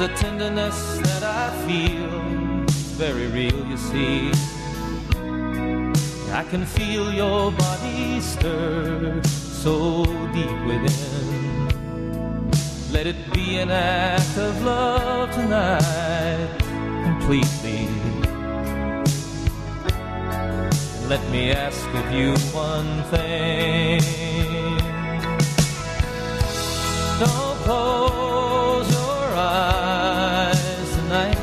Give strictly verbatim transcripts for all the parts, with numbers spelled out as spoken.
a tenderness that I feel, very real, you see. I can feel your body stir so deep within. Let it be an act of love tonight, completely. Let me ask of you one thing. Don't close your eyes tonight.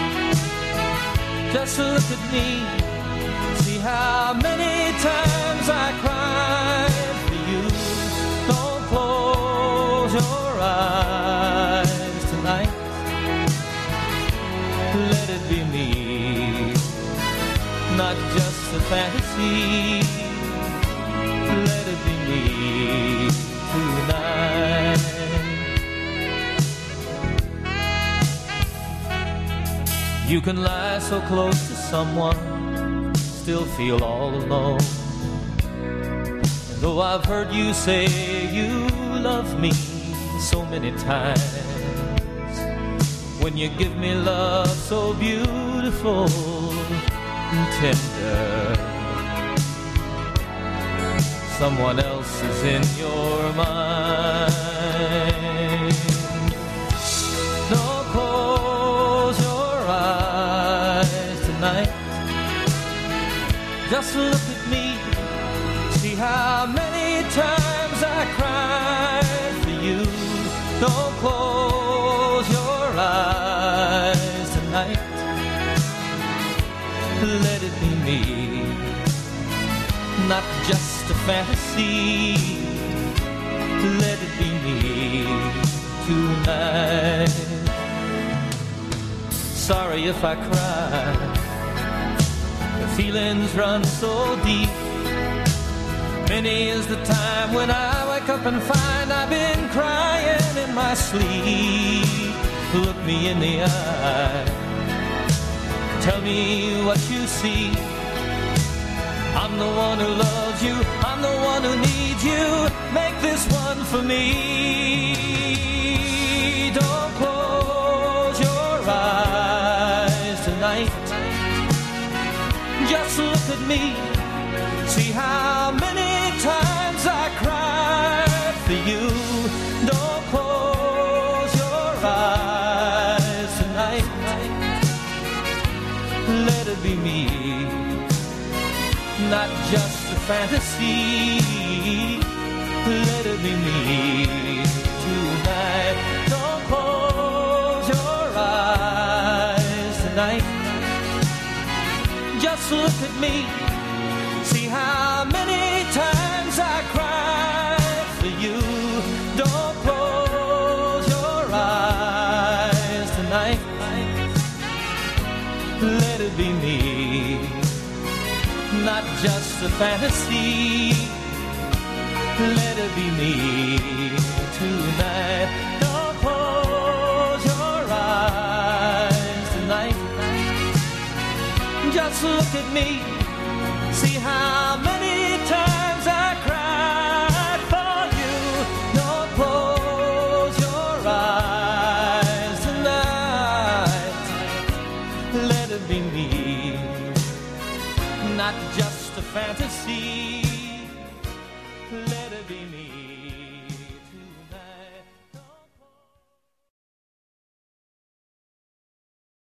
Just look at me. See how many times I cried for you. Don't close your eyes tonight. Let it be me, not just a fantasy. Let it be me tonight. You can lie so close to someone, still feel all alone. And though I've heard you say you love me so many times, when you give me love so beautiful and tender, someone else is in your mind. Don't close your eyes tonight. Just look at me. See how many times I cried for you. Don't close your eyes tonight. Let it be me, not just a fantasy. Let it be me tonight. Sorry if I cry, the feelings run so deep. Many is the time when I wake up and find I've been crying in my sleep. Look me in the eye, tell me what you see. I'm the one who loves you, I'm the one who needs you. Make this one for me. Don't close your eyes tonight. Just look at me. See how many times I cried for you. Don't close your eyes tonight. Let it be me, not just a fantasy. Let it be me tonight. Don't close your eyes tonight. Just look at me. See how many times I cried for you. Don't close your eyes tonight. Let it be me, not just a fantasy. Let it be me tonight. Don't close your eyes tonight. Just look at me. See how many times I cried for you. Don't close your eyes tonight. Let it be me, not just a fantasy.